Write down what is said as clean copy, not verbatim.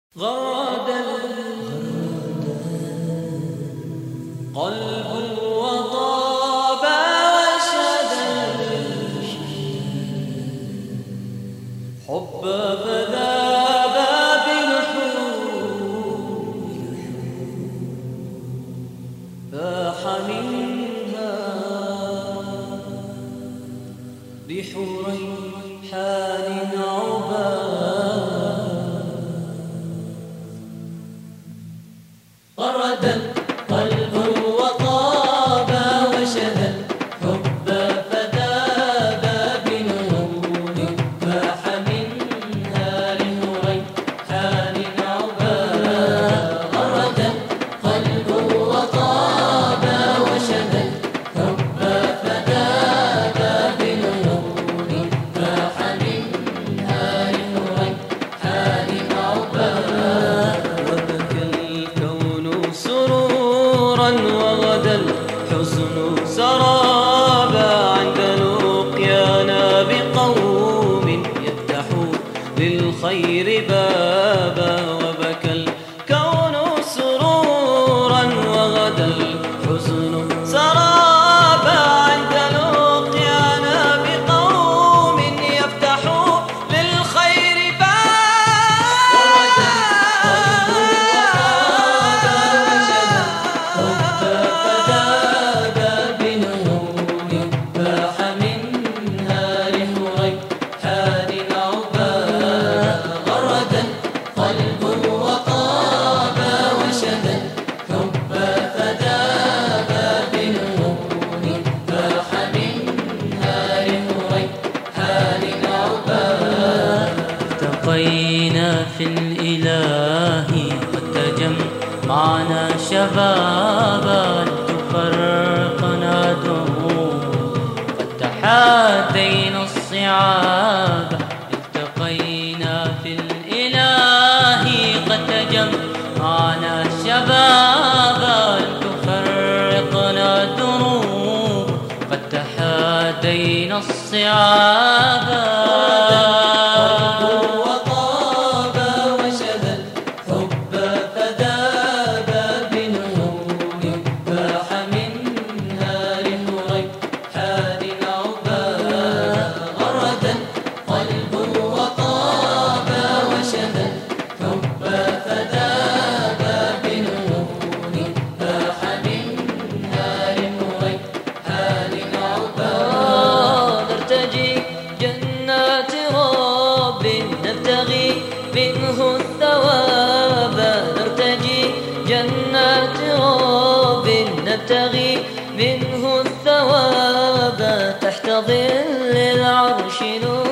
غرد القلب وطاب وشد الحب فذاب بالحور فاح منها بحريحان غرد القلب وطاب وشد الحب فذاب بالنور فاح منها لريحان عباب غرد القلب وطاب وشد الحب فذاب بالنور فاح منها لريحان عباب وغدا الحزن سرابا عند لقيانا بقوم يفتحون للخير بابا وبكى الكون سرورا وغدا الحزن سرابا عند لقيانا بقوم يفتحون للخير التقينا في الإله قد تجمعنا شبابا تفرقنا دروب قد تحادينا الصعاب التقينا في الإله قد تجمعنا شبابا تفرقنا دروب قد تحادينا الصعاب نبتغي منه الثواب نرتجي جنات رب نبتغي منه الثواب تحت ظل العرش نور